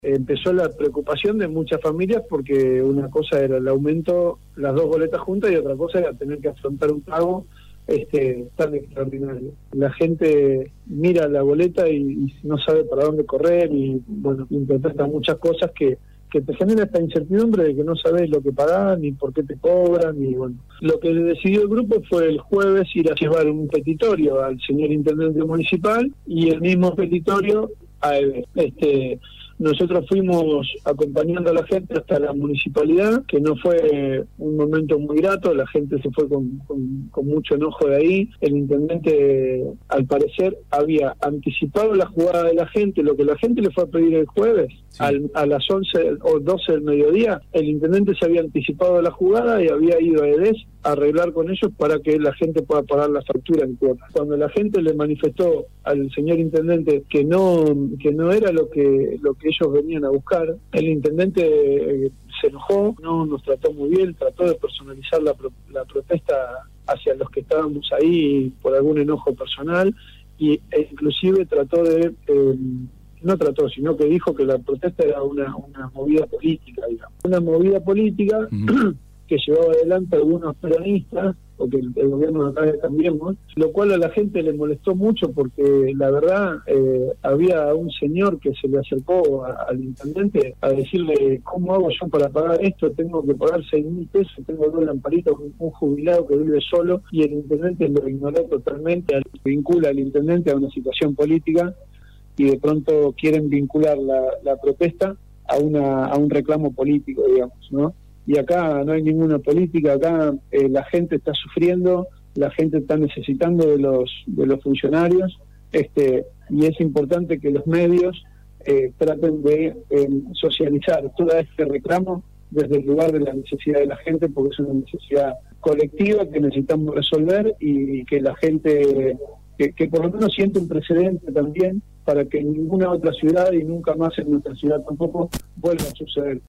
empezó la preocupación de muchas familias porque una cosa era el aumento, las dos boletas juntas, y otra cosa era tener que afrontar un pago tan extraordinario. La gente mira la boleta y no sabe para dónde correr y bueno, interpreta muchas cosas que te genera esta incertidumbre de que no sabes lo que pagás, ni por qué te cobran, y bueno. Lo que decidió el grupo fue el jueves ir a llevar un petitorio al señor intendente municipal y el mismo petitorio a EBE. Nosotros fuimos acompañando a la gente hasta la municipalidad, que no fue un momento muy grato, la gente se fue con mucho enojo de ahí. El intendente, al parecer, había anticipado la jugada de la gente, lo que la gente le fue a pedir el jueves, sí. A las 11 o 12 del mediodía, el intendente se había anticipado la jugada y había ido a EDES a arreglar con ellos para que la gente pueda pagar la factura en cuotas. Cuando la gente le manifestó al señor intendente que no era lo que ellos venían a buscar, el intendente se enojó, no nos trató muy bien, trató de personalizar la protesta hacia los que estábamos ahí por algún enojo personal e inclusive trató de no trató, sino que dijo que la protesta era una movida política, digamos. Una movida política que llevaba adelante algunos peronistas, porque el gobierno de acá de Cambiemos, lo cual a la gente le molestó mucho porque la verdad había un señor que se le acercó al intendente a decirle, ¿cómo hago yo para pagar esto? Tengo que pagar 6.000 pesos, tengo 2 lamparitos, un jubilado que vive solo, y el intendente lo ignoró totalmente, vincula al intendente a una situación política y de pronto quieren vincular la protesta a un reclamo político, digamos, ¿no? Y acá no hay ninguna política, acá la gente está sufriendo, la gente está necesitando de los funcionarios, y es importante que los medios traten de socializar todo este reclamo desde el lugar de la necesidad de la gente, porque es una necesidad colectiva que necesitamos resolver y que la gente que por lo menos siente un precedente también para que en ninguna otra ciudad y nunca más en nuestra ciudad tampoco vuelva a suceder.